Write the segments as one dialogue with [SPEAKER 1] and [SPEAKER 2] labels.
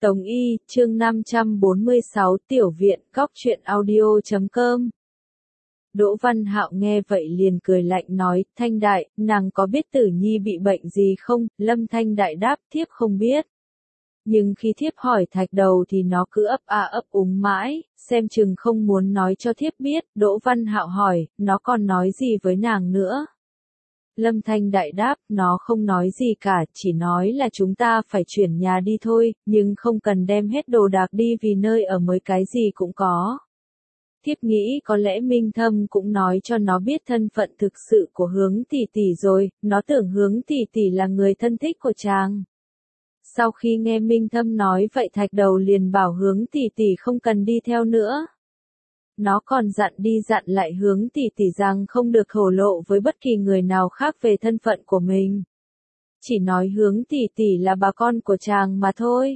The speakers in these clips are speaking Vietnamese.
[SPEAKER 1] Tống Y, chương 546, Tiểu viện, Cóc truyện audio.com. Đỗ Văn Hạo nghe vậy liền cười lạnh nói, Thanh Đại, nàng có biết Tử Nhi bị bệnh gì không? Lâm Thanh Đại đáp, thiếp không biết. Nhưng khi thiếp hỏi Thạch Đầu thì nó cứ ấp úng mãi, xem chừng không muốn nói cho thiếp biết. Đỗ Văn Hạo hỏi, nó còn nói gì với nàng nữa? Lâm Thanh Đại đáp, nó không nói gì cả, chỉ nói là chúng ta phải chuyển nhà đi thôi, nhưng không cần đem hết đồ đạc đi vì nơi ở mới cái gì cũng có. Thiếp nghĩ có lẽ Minh Thâm cũng nói cho nó biết thân phận thực sự của Hướng tỷ tỷ rồi, nó tưởng Hướng tỷ tỷ là người thân thích của chàng. Sau khi nghe Minh Thâm nói vậy Thạch Đầu liền bảo Hướng tỷ tỷ không cần đi theo nữa. Nó còn dặn lại Hướng tỷ tỷ rằng không được thổ lộ với bất kỳ người nào khác về thân phận của mình. Chỉ nói Hướng tỷ tỷ là bà con của chàng mà thôi.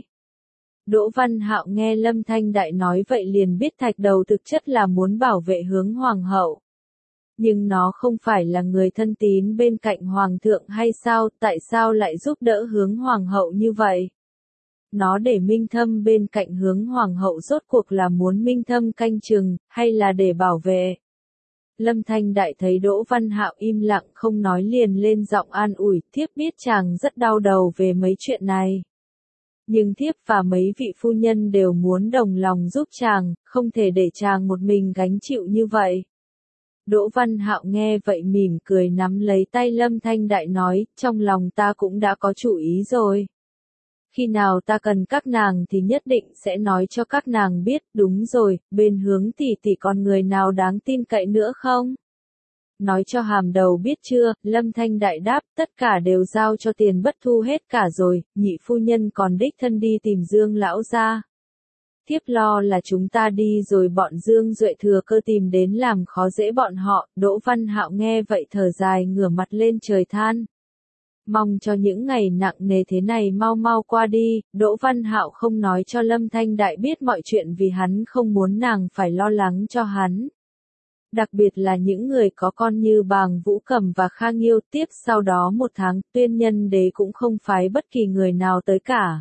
[SPEAKER 1] Đỗ Văn Hạo nghe Lâm Thanh Đại nói vậy liền biết Thạch Đầu thực chất là muốn bảo vệ Hướng hoàng hậu. Nhưng nó không phải là người thân tín bên cạnh hoàng thượng hay sao, tại sao lại giúp đỡ Hướng hoàng hậu như vậy? Nó để Minh Thâm bên cạnh Hướng hoàng hậu rốt cuộc là muốn Minh Thâm canh chừng, hay là để bảo vệ? Lâm Thanh Đại thấy Đỗ Văn Hạo im lặng không nói liền lên giọng an ủi, thiếp biết chàng rất đau đầu về mấy chuyện này. Nhưng thiếp và mấy vị phu nhân đều muốn đồng lòng giúp chàng, không thể để chàng một mình gánh chịu như vậy. Đỗ Văn Hạo nghe vậy mỉm cười nắm lấy tay Lâm Thanh Đại nói, trong lòng ta cũng đã có chủ ý rồi. Khi nào ta cần các nàng thì nhất định sẽ nói cho các nàng biết, đúng rồi, bên Hướng tỷ tỷ còn người nào đáng tin cậy nữa không? Nói cho Hàm Đầu biết chưa? Lâm Thanh Đại đáp, tất cả đều giao cho Tiền Bất Thu hết cả rồi, nhị phu nhân còn đích thân đi tìm Dương lão gia. Thiếp lo là chúng ta đi rồi bọn Dương Duệ thừa cơ tìm đến làm khó dễ bọn họ. Đỗ Văn Hạo nghe vậy thở dài ngửa mặt lên trời than. Mong cho những ngày nặng nề thế này mau mau qua đi. Đỗ Văn Hạo không nói cho Lâm Thanh Đại biết mọi chuyện vì hắn không muốn nàng phải lo lắng cho hắn. Đặc biệt là những người có con như Bàng Vũ Cầm và Kha Nghiêu. Tiếp sau đó một tháng, Tuyên Nhân Đế cũng không phái bất kỳ người nào tới cả.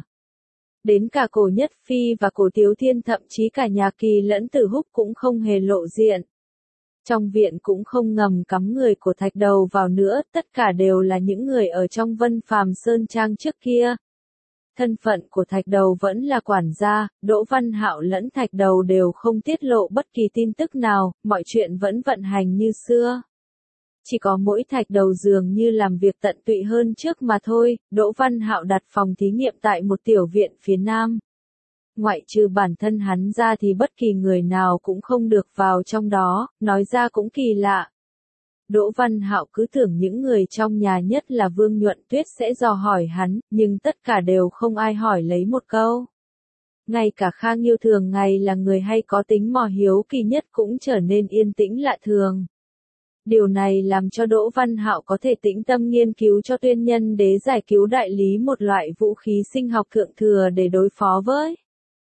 [SPEAKER 1] Đến cả Cổ Nhất Phi và Cổ Tiếu Thiên thậm chí cả nhà Kỳ lẫn Tử Húc cũng không hề lộ diện. Trong viện cũng không ngầm cắm người của Thạch Đầu vào nữa, tất cả đều là những người ở trong Vân Phàm Sơn Trang trước kia. Thân phận của Thạch Đầu vẫn là quản gia, Đỗ Văn Hạo lẫn Thạch Đầu đều không tiết lộ bất kỳ tin tức nào, mọi chuyện vẫn vận hành như xưa. Chỉ có mỗi Thạch Đầu dường như làm việc tận tụy hơn trước mà thôi. Đỗ Văn Hạo đặt phòng thí nghiệm tại một tiểu viện phía nam. Ngoại trừ bản thân hắn ra thì bất kỳ người nào cũng không được vào trong đó, nói ra cũng kỳ lạ. Đỗ Văn Hạo cứ tưởng những người trong nhà nhất là Vương Nhuận Tuyết sẽ dò hỏi hắn, nhưng tất cả đều không ai hỏi lấy một câu. Ngay cả Kha Nghiêu thường ngày là người hay có tính mò hiếu kỳ nhất cũng trở nên yên tĩnh lạ thường. Điều này làm cho Đỗ Văn Hạo có thể tĩnh tâm nghiên cứu cho Tuyên Nhân Đế giải cứu đại lý một loại vũ khí sinh học thượng thừa để đối phó với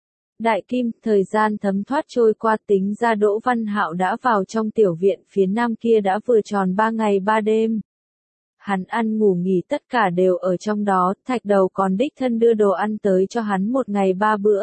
[SPEAKER 1] Đại Kim. Thời gian thấm thoát trôi qua, tính ra Đỗ Văn Hạo đã vào trong tiểu viện phía nam kia đã vừa tròn 3 ngày 3 đêm. Hắn ăn ngủ nghỉ tất cả đều ở trong đó, Thạch Đầu còn đích thân đưa đồ ăn tới cho hắn một ngày 3 bữa.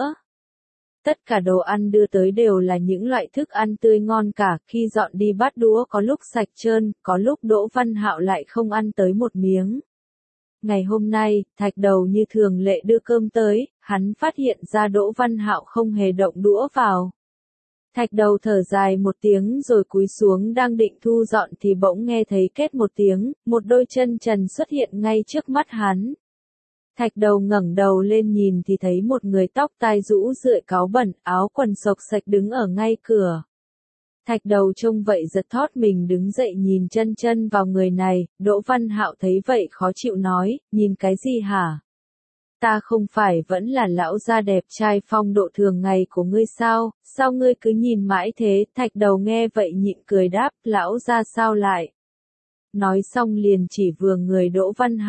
[SPEAKER 1] Tất cả đồ ăn đưa tới đều là những loại thức ăn tươi ngon cả, khi dọn đi bát đũa có lúc sạch trơn, có lúc Đỗ Văn Hạo lại không ăn tới một miếng. Ngày hôm nay, Thạch Đầu như thường lệ đưa cơm tới, hắn phát hiện ra Đỗ Văn Hạo không hề động đũa vào. Thạch Đầu thở dài một tiếng rồi cúi xuống đang định thu dọn thì bỗng nghe thấy két một tiếng, một đôi chân trần xuất hiện ngay trước mắt hắn. Thạch Đầu ngẩng đầu lên nhìn thì thấy một người tóc tai rũ rượi cáu bẩn, áo quần xộc xạch đứng ở ngay cửa. Thạch Đầu trông vậy giật thót mình đứng dậy nhìn chân vào người này. Đỗ Văn Hạo thấy vậy khó chịu nói, nhìn cái gì hả? Ta không phải vẫn là lão gia đẹp trai phong độ thường ngày của ngươi sao ngươi cứ nhìn mãi thế? Thạch Đầu nghe vậy nhịn cười đáp, lão gia sao lại? Nói xong liền chỉ vừa người Đỗ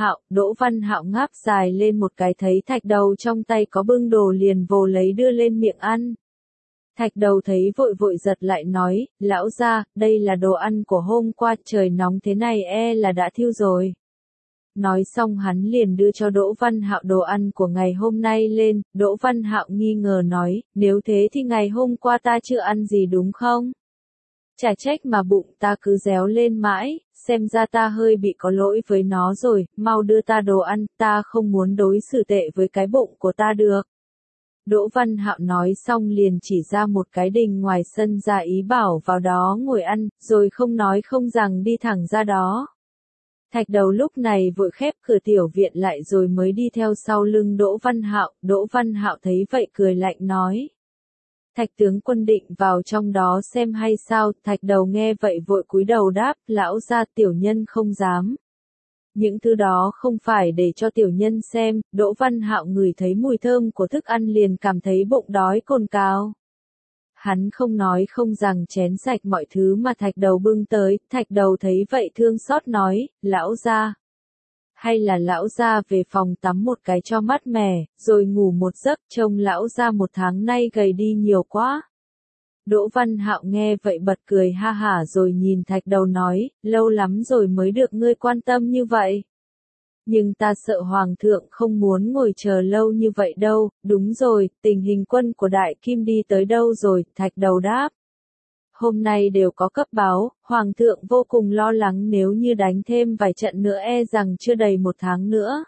[SPEAKER 1] Văn Hạo ngáp dài lên một cái thấy Thạch Đầu trong tay có bưng đồ liền vồ lấy đưa lên miệng ăn. Thạch Đầu thấy vội giật lại nói, lão gia, đây là đồ ăn của hôm qua, trời nóng thế này là đã thiêu rồi. Nói xong hắn liền đưa cho Đỗ Văn Hạo đồ ăn của ngày hôm nay lên, Đỗ Văn Hạo nghi ngờ nói, nếu thế thì ngày hôm qua ta chưa ăn gì đúng không? Chả trách mà bụng ta cứ réo lên mãi, xem ra ta hơi bị có lỗi với nó rồi, mau đưa ta đồ ăn, ta không muốn đối xử tệ với cái bụng của ta được. Đỗ Văn Hạo nói xong liền chỉ ra một cái đình ngoài sân ra ý bảo vào đó ngồi ăn, rồi không nói không rằng đi thẳng ra đó. Thạch Đầu lúc này vội khép cửa tiểu viện lại rồi mới đi theo sau lưng Đỗ Văn Hạo thấy vậy cười lạnh nói. Thạch tướng quân định vào trong đó xem hay sao, Thạch Đầu nghe vậy vội cúi đầu đáp, lão gia tiểu nhân không dám. Những thứ đó không phải để cho tiểu nhân xem, Đỗ Văn Hạo ngửi thấy mùi thơm của thức ăn liền cảm thấy bụng đói cồn cào. Hắn không nói không rằng chén sạch mọi thứ mà Thạch Đầu bưng tới, Thạch Đầu thấy vậy thương xót nói, lão gia. Hay là lão gia về phòng tắm một cái cho mát mẻ, rồi ngủ một giấc, trông lão gia một tháng nay gầy đi nhiều quá. Đỗ Văn Hạo nghe vậy bật cười ha hả rồi nhìn Thạch Đầu nói, lâu lắm rồi mới được ngươi quan tâm như vậy. Nhưng ta sợ Hoàng thượng không muốn ngồi chờ lâu như vậy đâu, đúng rồi, tình hình quân của Đại Kim đi tới đâu rồi, Thạch Đầu đáp. Hôm nay đều có cấp báo, Hoàng thượng vô cùng lo lắng nếu như đánh thêm vài trận nữa e rằng chưa đầy một tháng nữa.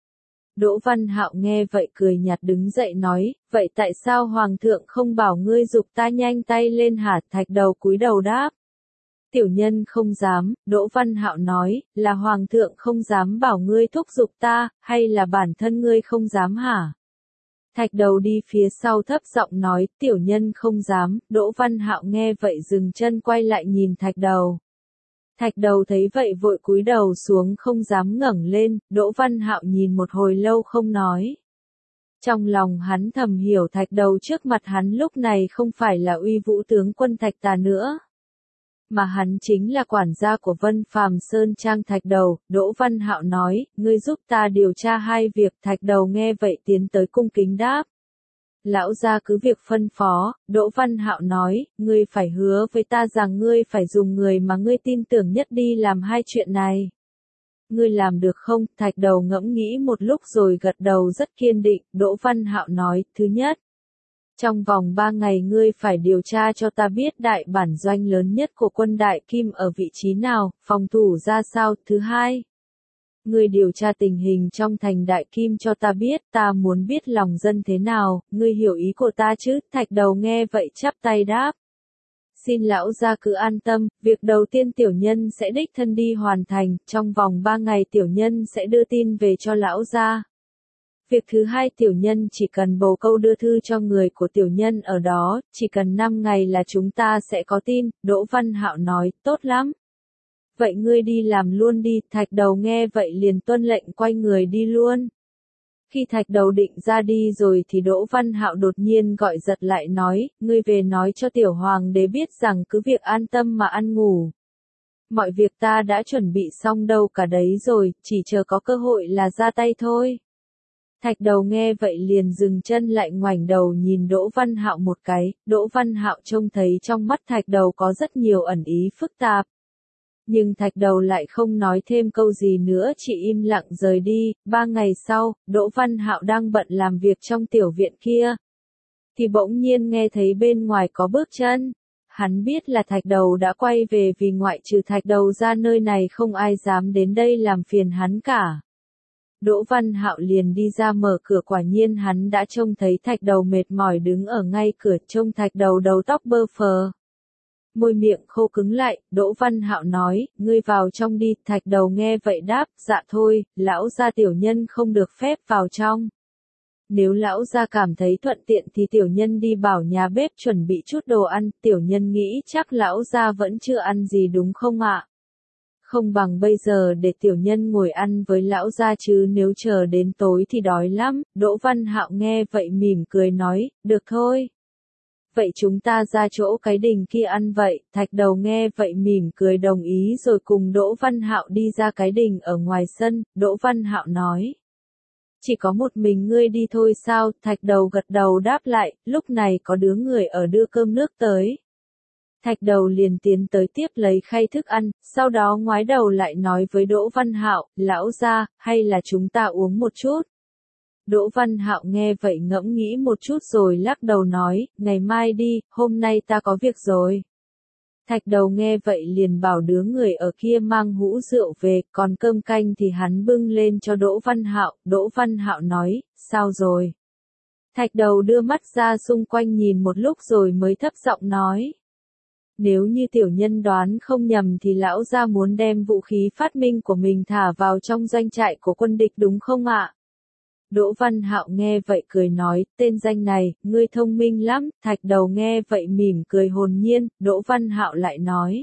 [SPEAKER 1] Đỗ Văn Hạo nghe vậy cười nhạt đứng dậy nói, vậy tại sao Hoàng thượng không bảo ngươi giục ta nhanh tay lên hả? Thạch Đầu cúi đầu đáp. Tiểu nhân không dám, Đỗ Văn Hạo nói, là Hoàng thượng không dám bảo ngươi thúc giục ta, hay là bản thân ngươi không dám hả? Thạch Đầu đi phía sau thấp giọng nói, tiểu nhân không dám, Đỗ Văn Hạo nghe vậy dừng chân quay lại nhìn Thạch Đầu. Thạch Đầu thấy vậy vội cúi đầu xuống không dám ngẩng lên, Đỗ Văn Hạo nhìn một hồi lâu không nói. Trong lòng hắn thầm hiểu Thạch Đầu trước mặt hắn lúc này không phải là Uy Vũ tướng quân Thạch Tà nữa, mà hắn chính là quản gia của Vân Phàm Sơn Trang. Thạch Đầu, Đỗ Văn Hạo nói, ngươi giúp ta điều tra hai việc. Thạch Đầu nghe vậy tiến tới cung kính đáp. Lão gia cứ việc phân phó, Đỗ Văn Hạo nói, ngươi phải hứa với ta rằng ngươi phải dùng người mà ngươi tin tưởng nhất đi làm hai chuyện này. Ngươi làm được không? Thạch Đầu ngẫm nghĩ một lúc rồi gật đầu rất kiên định. Đỗ Văn Hạo nói, thứ nhất, trong vòng 3 ngày ngươi phải điều tra cho ta biết đại bản doanh lớn nhất của quân Đại Kim ở vị trí nào, phòng thủ ra sao. Thứ hai, ngươi điều tra tình hình trong thành Đại Kim cho ta biết, ta muốn biết lòng dân thế nào, ngươi hiểu ý của ta chứ? Thạch Đầu nghe vậy chắp tay đáp. Xin lão gia cứ an tâm, việc đầu tiên tiểu nhân sẽ đích thân đi hoàn thành, trong vòng 3 ngày tiểu nhân sẽ đưa tin về cho lão gia. Việc thứ hai tiểu nhân chỉ cần bầu câu đưa thư cho người của tiểu nhân ở đó, chỉ cần 5 ngày là chúng ta sẽ có tin. Đỗ Văn Hạo nói, tốt lắm. Vậy ngươi đi làm luôn đi. Thạch Đầu nghe vậy liền tuân lệnh quay người đi luôn. Khi Thạch Đầu định ra đi rồi thì Đỗ Văn Hạo đột nhiên gọi giật lại nói, ngươi về nói cho tiểu hoàng đế biết rằng cứ việc an tâm mà ăn ngủ. Mọi việc ta đã chuẩn bị xong đâu cả đấy rồi, chỉ chờ có cơ hội là ra tay thôi. Thạch Đầu nghe vậy liền dừng chân lại ngoảnh đầu nhìn Đỗ Văn Hạo một cái, Đỗ Văn Hạo trông thấy trong mắt Thạch Đầu có rất nhiều ẩn ý phức tạp. Nhưng Thạch Đầu lại không nói thêm câu gì nữa chỉ im lặng rời đi. 3 ngày sau, Đỗ Văn Hạo đang bận làm việc trong tiểu viện kia. Thì bỗng nhiên nghe thấy bên ngoài có bước chân. Hắn biết là Thạch Đầu đã quay về vì ngoại trừ Thạch Đầu ra nơi này không ai dám đến đây làm phiền hắn cả. Đỗ Văn Hạo liền đi ra mở cửa, quả nhiên hắn đã trông thấy Thạch Đầu mệt mỏi đứng ở ngay cửa, trông Thạch Đầu đầu tóc bơ phờ. Môi miệng khô cứng lại, Đỗ Văn Hạo nói, ngươi vào trong đi. Thạch Đầu nghe vậy đáp, dạ thôi, lão gia tiểu nhân không được phép vào trong. Nếu lão gia cảm thấy thuận tiện thì tiểu nhân đi bảo nhà bếp chuẩn bị chút đồ ăn, tiểu nhân nghĩ chắc lão gia vẫn chưa ăn gì đúng không ạ? Không bằng bây giờ để tiểu nhân ngồi ăn với lão gia chứ nếu chờ đến tối thì đói lắm. Đỗ Văn Hạo nghe vậy mỉm cười nói, được thôi. Vậy chúng ta ra chỗ cái đình kia ăn vậy. Thạch Đầu nghe vậy mỉm cười đồng ý rồi cùng Đỗ Văn Hạo đi ra cái đình ở ngoài sân. Đỗ Văn Hạo nói, chỉ có một mình ngươi đi thôi sao? Thạch Đầu gật đầu đáp lại, lúc này có đứa người ở đưa cơm nước tới. Thạch Đầu liền tiến tới tiếp lấy khay thức ăn, sau đó ngoái đầu lại nói với Đỗ Văn Hạo, lão gia, hay là chúng ta uống một chút. Đỗ Văn Hạo nghe vậy ngẫm nghĩ một chút rồi lắc đầu nói, ngày mai đi, hôm nay ta có việc rồi. Thạch Đầu nghe vậy liền bảo đứa người ở kia mang hũ rượu về, còn cơm canh thì hắn bưng lên cho Đỗ Văn Hạo. Đỗ Văn Hạo nói, sao rồi? Thạch Đầu đưa mắt ra xung quanh nhìn một lúc rồi mới thấp giọng nói. Nếu như tiểu nhân đoán không nhầm thì lão gia muốn đem vũ khí phát minh của mình thả vào trong doanh trại của quân địch đúng không ạ? Đỗ Văn Hạo nghe vậy cười nói, tên danh này, ngươi thông minh lắm. Thạch Đầu nghe vậy mỉm cười hồn nhiên. Đỗ Văn Hạo lại nói.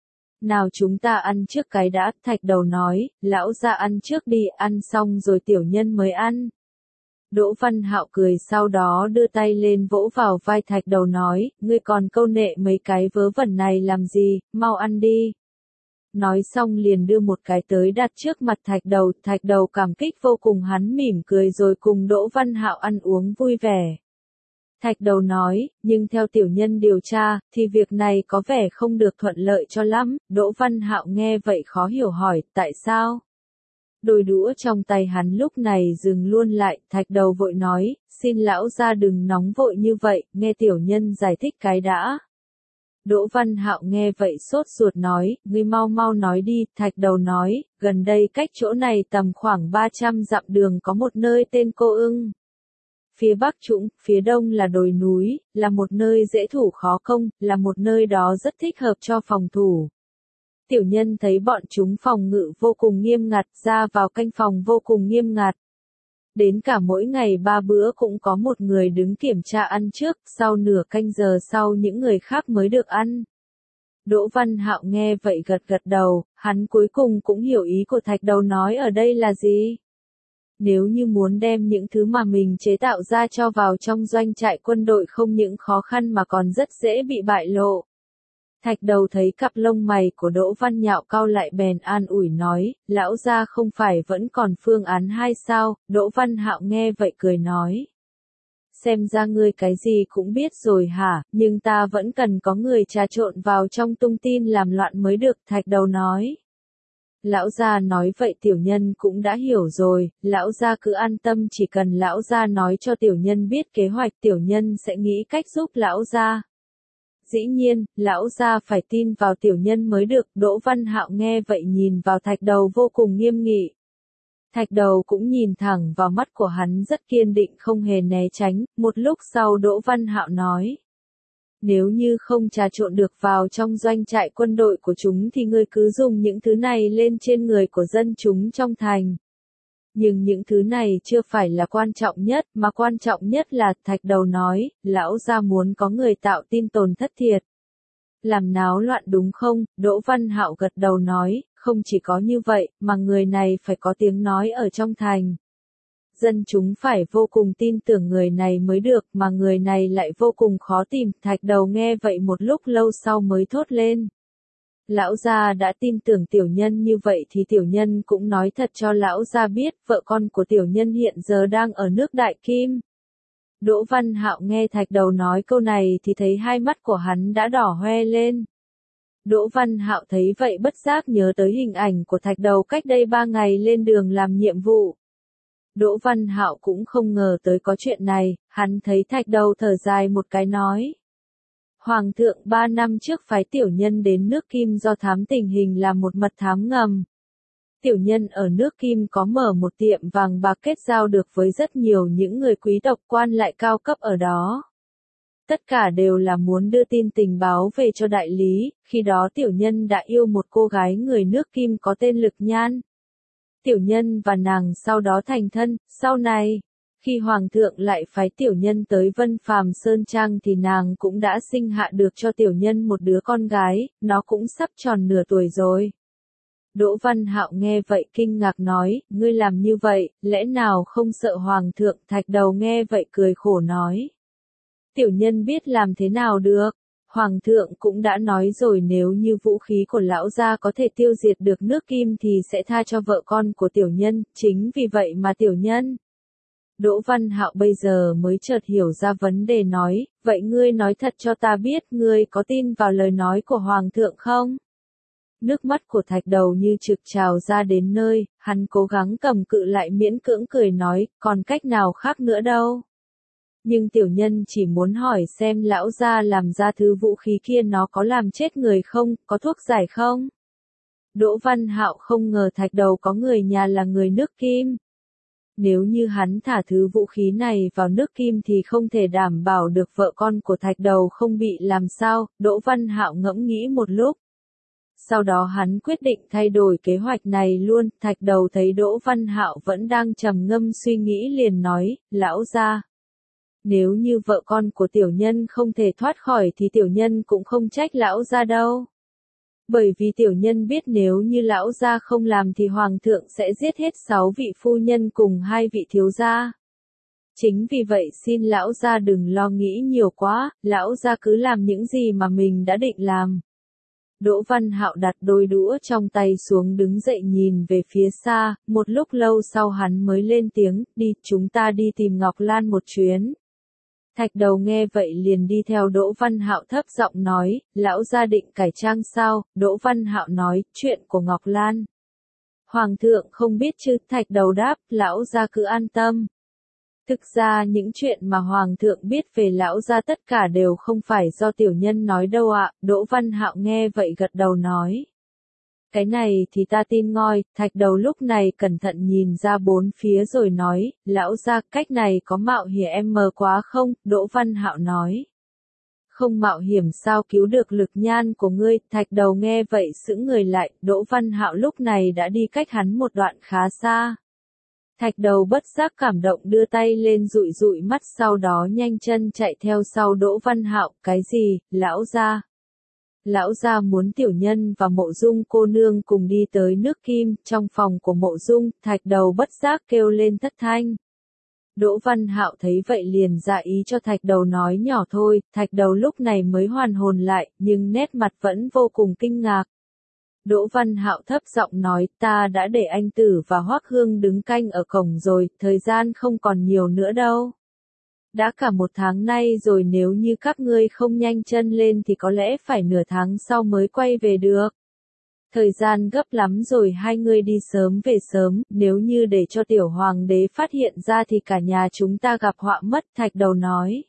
[SPEAKER 1] Nào chúng ta ăn trước cái đã. Thạch Đầu nói, lão gia ăn trước đi, ăn xong rồi tiểu nhân mới ăn. Đỗ Văn Hạo cười sau đó đưa tay lên vỗ vào vai Thạch Đầu nói, ngươi còn câu nệ mấy cái vớ vẩn này làm gì, mau ăn đi. Nói xong liền đưa một cái tới đặt trước mặt Thạch Đầu cảm kích vô cùng, hắn mỉm cười rồi cùng Đỗ Văn Hạo ăn uống vui vẻ. Thạch Đầu nói, nhưng theo tiểu nhân điều tra, thì việc này có vẻ không được thuận lợi cho lắm. Đỗ Văn Hạo nghe vậy khó hiểu hỏi, tại sao? Đôi đũa trong tay hắn lúc này dừng luôn lại, Thạch Đầu vội nói, xin lão gia đừng nóng vội như vậy, nghe tiểu nhân giải thích cái đã. Đỗ Văn Hạo nghe vậy sốt ruột nói, ngươi mau mau nói đi. Thạch Đầu nói, gần đây cách chỗ này tầm khoảng 300 dặm đường có một nơi tên Cô Ưng. Phía bắc trũng, phía đông là đồi núi, là một nơi dễ thủ khó công, là một nơi đó rất thích hợp cho phòng thủ. Tiểu nhân thấy bọn chúng phòng ngự vô cùng nghiêm ngặt, ra vào canh phòng vô cùng nghiêm ngặt. Đến cả mỗi ngày 3 bữa cũng có một người đứng kiểm tra ăn trước, sau nửa canh giờ sau những người khác mới được ăn. Đỗ Văn Hạo nghe vậy gật gật đầu, hắn cuối cùng cũng hiểu ý của Thạch Đầu nói ở đây là gì. Nếu như muốn đem những thứ mà mình chế tạo ra cho vào trong doanh trại quân đội không những khó khăn mà còn rất dễ bị bại lộ. Thạch Đầu thấy cặp lông mày của Đỗ Văn Hạo cau lại bèn an ủi nói, lão gia không phải vẫn còn phương án 2 sao? Đỗ Văn Hạo nghe vậy cười nói. Xem ra ngươi cái gì cũng biết rồi hả, nhưng ta vẫn cần có người trà trộn vào trong tung tin làm loạn mới được. Thạch Đầu nói. Lão gia nói vậy tiểu nhân cũng đã hiểu rồi, lão gia cứ an tâm, chỉ cần lão gia nói cho tiểu nhân biết kế hoạch tiểu nhân sẽ nghĩ cách giúp lão gia. Dĩ nhiên, lão gia phải tin vào tiểu nhân mới được. Đỗ Văn Hạo nghe vậy nhìn vào Thạch Đầu vô cùng nghiêm nghị. Thạch Đầu cũng nhìn thẳng vào mắt của hắn rất kiên định không hề né tránh. Một lúc sau Đỗ Văn Hạo nói. Nếu như không trà trộn được vào trong doanh trại quân đội của chúng thì ngươi cứ dùng những thứ này lên trên người của dân chúng trong thành. Nhưng những thứ này chưa phải là quan trọng nhất, mà quan trọng nhất là, Thạch Đầu nói, lão gia muốn có người tạo tin tổn thất thiệt. Làm náo loạn đúng không? Đỗ Văn Hạo gật đầu nói, không chỉ có như vậy, mà người này phải có tiếng nói ở trong thành. Dân chúng phải vô cùng tin tưởng người này mới được, mà người này lại vô cùng khó tìm. Thạch Đầu nghe vậy một lúc lâu sau mới thốt lên. Lão gia đã tin tưởng tiểu nhân như vậy thì tiểu nhân cũng nói thật cho lão gia biết, vợ con của tiểu nhân hiện giờ đang ở nước Đại Kim. Đỗ Văn Hạo nghe Thạch Đầu nói câu này thì thấy hai mắt của hắn đã đỏ hoe lên. Đỗ Văn Hạo thấy vậy bất giác nhớ tới hình ảnh của Thạch Đầu cách đây 3 ngày lên đường làm nhiệm vụ. Đỗ Văn Hạo cũng không ngờ tới có chuyện này, hắn thấy Thạch Đầu thở dài một cái nói. Hoàng thượng 3 năm trước phái tiểu nhân đến nước Kim do thám tình hình là một mật thám ngầm. Tiểu nhân ở nước Kim có mở một tiệm vàng bạc kết giao được với rất nhiều những người quý tộc quan lại cao cấp ở đó. Tất cả đều là muốn đưa tin tình báo về cho đại lý, khi đó tiểu nhân đã yêu một cô gái người nước Kim có tên Lực Nhan. Tiểu nhân và nàng sau đó thành thân, sau này, khi Hoàng thượng lại phái tiểu nhân tới Vân Phàm Sơn Trang thì nàng cũng đã sinh hạ được cho tiểu nhân một đứa con gái, nó cũng sắp tròn nửa tuổi rồi. Đỗ Văn Hạo nghe vậy kinh ngạc nói, ngươi làm như vậy, lẽ nào không sợ Hoàng thượng? Thạch Đầu nghe vậy cười khổ nói. Tiểu nhân biết làm thế nào được, Hoàng thượng cũng đã nói rồi, nếu như vũ khí của lão gia có thể tiêu diệt được nước Kim thì sẽ tha cho vợ con của tiểu nhân, chính vì vậy mà tiểu nhân Đỗ Văn Hạo bây giờ mới chợt hiểu ra vấn đề nói, vậy ngươi nói thật cho ta biết, ngươi có tin vào lời nói của Hoàng thượng không? Nước mắt của Thạch Đầu như trực trào ra đến nơi, hắn cố gắng cầm cự lại miễn cưỡng cười nói, còn cách nào khác nữa đâu. Nhưng tiểu nhân chỉ muốn hỏi xem lão gia làm ra thứ vũ khí kia nó có làm chết người không, có thuốc giải không? Đỗ Văn Hạo không ngờ Thạch Đầu có người nhà là người nước Kim. Nếu như hắn thả thứ vũ khí này vào nước Kim thì không thể đảm bảo được vợ con của Thạch Đầu không bị làm sao, Đỗ Văn Hạo ngẫm nghĩ một lúc. Sau đó hắn quyết định thay đổi kế hoạch này luôn, Thạch Đầu thấy Đỗ Văn Hạo vẫn đang trầm ngâm suy nghĩ liền nói, lão gia. Nếu như vợ con của tiểu nhân không thể thoát khỏi thì tiểu nhân cũng không trách lão gia đâu. Bởi vì tiểu nhân biết nếu như lão gia không làm thì hoàng thượng sẽ giết hết 6 vị phu nhân cùng 2 vị thiếu gia. Chính vì vậy xin lão gia đừng lo nghĩ nhiều quá, lão gia cứ làm những gì mà mình đã định làm. Đỗ Văn Hạo đặt đôi đũa trong tay xuống đứng dậy nhìn về phía xa, một lúc lâu sau hắn mới lên tiếng, đi, chúng ta đi tìm Ngọc Lan một chuyến. Thạch Đầu nghe vậy liền đi theo Đỗ Văn Hạo thấp giọng nói, lão gia định cải trang sao? Đỗ Văn Hạo nói, chuyện của Ngọc Lan. Hoàng thượng không biết chứ? Thạch Đầu đáp, lão gia cứ an tâm. Thực ra những chuyện mà Hoàng thượng biết về lão gia tất cả đều không phải do tiểu nhân nói đâu ạ. Đỗ Văn Hạo nghe vậy gật đầu nói. Cái này thì ta tin ngoi, Thạch Đầu lúc này cẩn thận nhìn ra bốn phía rồi nói, lão gia cách này có mạo hiểm quá không? Đỗ Văn Hạo nói. Không mạo hiểm sao cứu được Lực Nhan của ngươi? Thạch Đầu nghe vậy sững người lại, Đỗ Văn Hạo lúc này đã đi cách hắn một đoạn khá xa. Thạch Đầu bất giác cảm động đưa tay lên dụi dụi mắt sau đó nhanh chân chạy theo sau Đỗ Văn Hạo, cái gì, lão gia? Lão gia muốn tiểu nhân và Mộ Dung cô nương cùng đi tới nước Kim, trong phòng của Mộ Dung, Thạch Đầu bất giác kêu lên thất thanh. Đỗ Văn Hạo thấy vậy liền dạ ý cho Thạch Đầu nói nhỏ thôi, Thạch Đầu lúc này mới hoàn hồn lại, nhưng nét mặt vẫn vô cùng kinh ngạc. Đỗ Văn Hạo thấp giọng nói, ta đã để anh Tử và Hoắc Hương đứng canh ở cổng rồi, thời gian không còn nhiều nữa đâu. Đã cả 1 tháng nay rồi, nếu như các ngươi không nhanh chân lên thì có lẽ phải nửa tháng sau mới quay về được. Thời gian gấp lắm rồi, hai ngươi đi sớm về sớm, nếu như để cho tiểu hoàng đế phát hiện ra thì cả nhà chúng ta gặp họa mất. Thạch Đầu nói.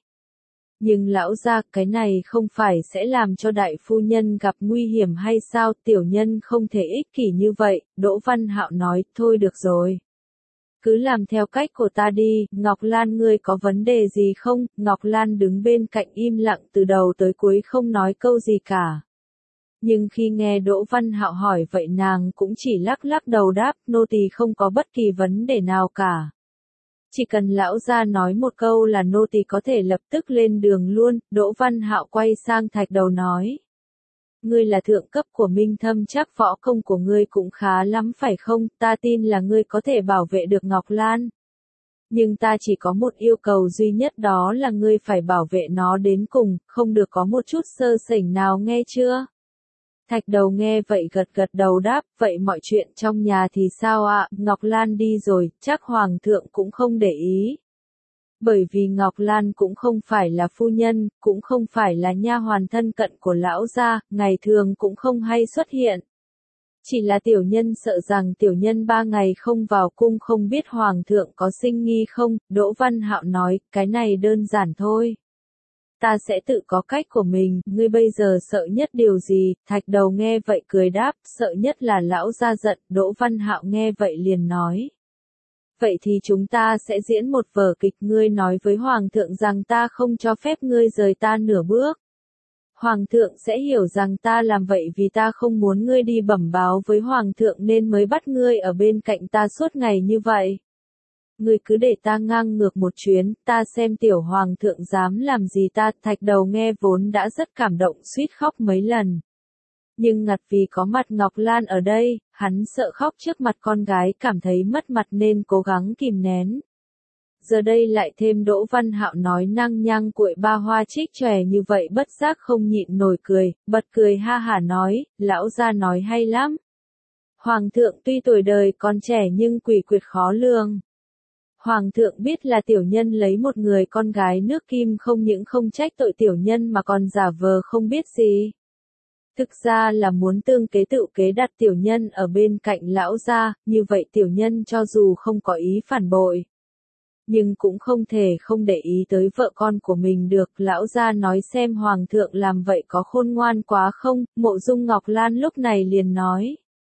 [SPEAKER 1] Nhưng lão gia, cái này không phải sẽ làm cho đại phu nhân gặp nguy hiểm hay sao? Tiểu nhân không thể ích kỷ như vậy. Đỗ Văn Hạo nói, thôi được rồi. Cứ làm theo cách của ta đi. Ngọc Lan, ngươi có vấn đề gì không? Ngọc Lan đứng bên cạnh im lặng từ đầu tới cuối không nói câu gì cả. Nhưng khi nghe Đỗ Văn Hạo hỏi vậy nàng cũng chỉ lắc lắc đầu đáp, nô tỳ không có bất kỳ vấn đề nào cả. Chỉ cần lão gia nói một câu là nô tỳ có thể lập tức lên đường luôn. Đỗ Văn Hạo quay sang Thạch Đầu nói. Ngươi là thượng cấp của Minh Thâm, chắc võ công của ngươi cũng khá lắm phải không? Ta tin là ngươi có thể bảo vệ được Ngọc Lan. Nhưng ta chỉ có một yêu cầu duy nhất, đó là ngươi phải bảo vệ nó đến cùng, không được có một chút sơ sẩy nào, nghe chưa? Thạch Đầu nghe vậy gật gật đầu đáp, vậy mọi chuyện trong nhà thì sao ạ? Ngọc Lan đi rồi, chắc Hoàng thượng cũng không để ý. Bởi vì Ngọc Lan cũng không phải là phu nhân, cũng không phải là nha hoàn thân cận của lão gia, ngày thường cũng không hay xuất hiện. Chỉ là tiểu nhân sợ rằng tiểu nhân 3 ngày không vào cung không biết Hoàng thượng có sinh nghi không? Đỗ Văn Hạo nói, cái này đơn giản thôi. Ta sẽ tự có cách của mình, ngươi bây giờ sợ nhất điều gì? Thạch Đầu nghe vậy cười đáp, sợ nhất là lão gia giận. Đỗ Văn Hạo nghe vậy liền nói. Vậy thì chúng ta sẽ diễn một vở kịch, ngươi nói với Hoàng thượng rằng ta không cho phép ngươi rời ta nửa bước. Hoàng thượng sẽ hiểu rằng ta làm vậy vì ta không muốn ngươi đi bẩm báo với Hoàng thượng nên mới bắt ngươi ở bên cạnh ta suốt ngày như vậy. Ngươi cứ để ta ngang ngược một chuyến, ta xem tiểu Hoàng thượng dám làm gì ta. Thạch Đầu nghe vốn đã rất cảm động suýt khóc mấy lần. Nhưng ngặt vì có mặt Ngọc Lan ở đây, hắn sợ khóc trước mặt con gái cảm thấy mất mặt nên cố gắng kìm nén. Giờ đây lại thêm Đỗ Văn Hạo nói năng nhăng cuội ba hoa trích chòe như vậy bất giác không nhịn nổi cười, bật cười ha hả nói, lão gia nói hay lắm. Hoàng thượng tuy tuổi đời còn trẻ nhưng quỷ quyệt khó lường. Hoàng thượng biết là tiểu nhân lấy một người con gái nước Kim không những không trách tội tiểu nhân mà còn giả vờ không biết gì. Thực ra là muốn tương kế tự kế đặt tiểu nhân ở bên cạnh lão gia, như vậy tiểu nhân cho dù không có ý phản bội. Nhưng cũng không thể không để ý tới vợ con của mình được. Lão gia nói xem hoàng thượng làm vậy có khôn ngoan quá không? Mộ Dung Ngọc Lan lúc này liền nói.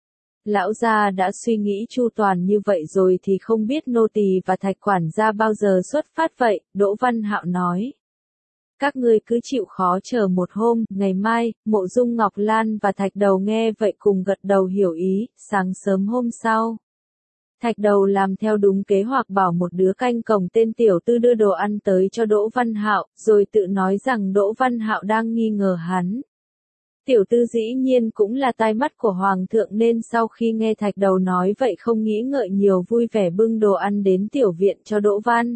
[SPEAKER 1] Lão gia đã suy nghĩ chu toàn như vậy rồi thì không biết nô tỳ và Thạch quản gia bao giờ xuất phát vậy. Đỗ Văn Hạo nói. Các ngươi cứ chịu khó chờ một hôm, ngày mai. Mộ Dung Ngọc Lan và Thạch Đầu nghe vậy cùng gật đầu hiểu ý. Sáng sớm hôm sau, Thạch Đầu làm theo đúng kế hoạch bảo một đứa canh cổng tên tiểu tư đưa đồ ăn tới cho Đỗ Văn Hạo, rồi tự nói rằng Đỗ Văn Hạo đang nghi ngờ hắn. Tiểu tư dĩ nhiên cũng là tai mắt của hoàng thượng nên sau khi nghe Thạch Đầu nói vậy không nghĩ ngợi nhiều, vui vẻ bưng đồ ăn đến tiểu viện cho Đỗ Văn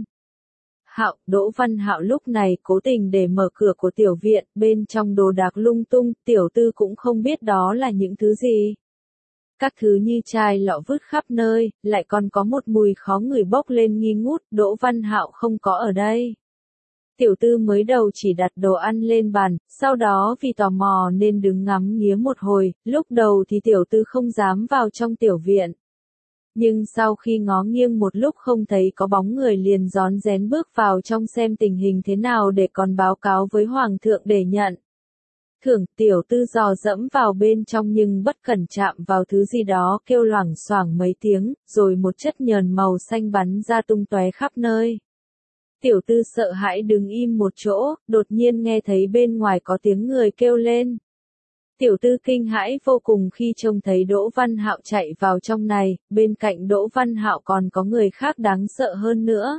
[SPEAKER 1] Hạo. Đỗ Văn Hạo lúc này cố tình để mở cửa của tiểu viện, bên trong đồ đạc lung tung, tiểu tư cũng không biết đó là những thứ gì. Các thứ như chai lọ vứt khắp nơi, lại còn có một mùi khó ngửi bốc lên nghi ngút. Đỗ Văn Hạo không có ở đây. Tiểu tư mới đầu chỉ đặt đồ ăn lên bàn, sau đó vì tò mò nên đứng ngắm nghía một hồi. Lúc đầu thì tiểu tư không dám vào trong tiểu viện. Nhưng sau khi ngó nghiêng một lúc không thấy có bóng người liền rón rén bước vào trong xem tình hình thế nào để còn báo cáo với hoàng thượng để nhận thưởng. Tiểu tư dò dẫm vào bên trong nhưng bất cẩn chạm vào thứ gì đó kêu loảng xoảng mấy tiếng, rồi một chất nhờn màu xanh bắn ra tung tóe khắp nơi. Tiểu tư sợ hãi đứng im một chỗ, đột nhiên nghe thấy bên ngoài có tiếng người kêu lên. Tiểu tư kinh hãi vô cùng khi trông thấy Đỗ Văn Hạo chạy vào trong này, bên cạnh Đỗ Văn Hạo còn có người khác đáng sợ hơn nữa.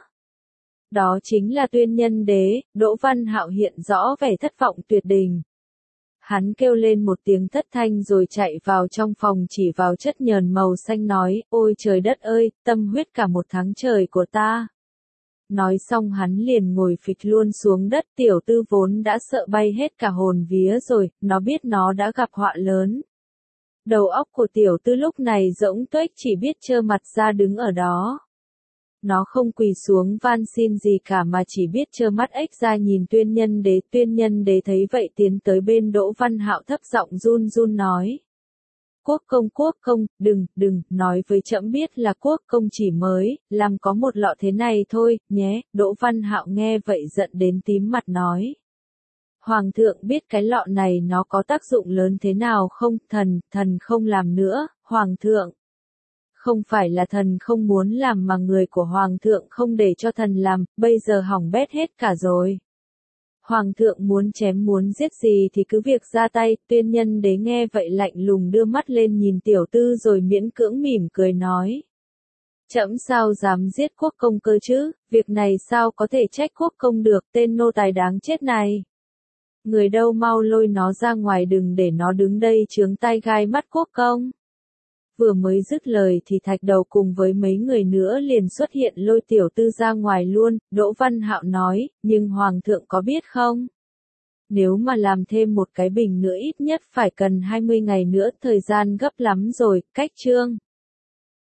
[SPEAKER 1] Đó chính là Tuyên Nhân Đế. Đỗ Văn Hạo hiện rõ vẻ thất vọng tuyệt đình. Hắn kêu lên một tiếng thất thanh rồi chạy vào trong phòng chỉ vào chất nhờn màu xanh nói, ôi trời đất ơi, tâm huyết cả một tháng trời của ta. Nói xong hắn liền ngồi phịch luôn xuống đất. Tiểu tư vốn đã sợ bay hết cả hồn vía rồi, nó biết nó đã gặp họa lớn. Đầu óc của tiểu tư lúc này rỗng tuếch, chỉ biết trơ mặt ra đứng ở đó. Nó không quỳ xuống van xin gì cả mà chỉ biết trơ mắt ếch ra nhìn Tuyên Nhân Đế. Tuyên Nhân Đế thấy vậy tiến tới bên Đỗ Văn Hạo thấp giọng run run nói. Quốc công, đừng, nói với trẫm biết là quốc công chỉ mới, làm có một lọ thế này thôi, nhé. Đỗ Văn Hạo nghe vậy giận đến tím mặt nói. Hoàng thượng biết cái lọ này nó có tác dụng lớn thế nào không? Thần không làm nữa, Hoàng thượng. Không phải là thần không muốn làm mà người của Hoàng thượng không để cho thần làm, bây giờ hỏng bét hết cả rồi. Hoàng thượng muốn chém muốn giết gì thì cứ việc ra tay. Tuyên Nhân Đế nghe vậy lạnh lùng đưa mắt lên nhìn tiểu tư rồi miễn cưỡng mỉm cười nói. Trẫm sao dám giết quốc công cơ chứ, việc này sao có thể trách quốc công được, tên nô tài đáng chết này. Người đâu mau lôi nó ra ngoài, đừng để nó đứng đây chướng tai gai mắt quốc công. Vừa mới dứt lời thì Thạch Đầu cùng với mấy người nữa liền xuất hiện lôi tiểu tư ra ngoài luôn. Đỗ Văn Hạo nói, nhưng Hoàng thượng có biết không? Nếu mà làm thêm một cái bình nữa ít nhất phải cần 20 ngày nữa, thời gian gấp lắm rồi. Cách chương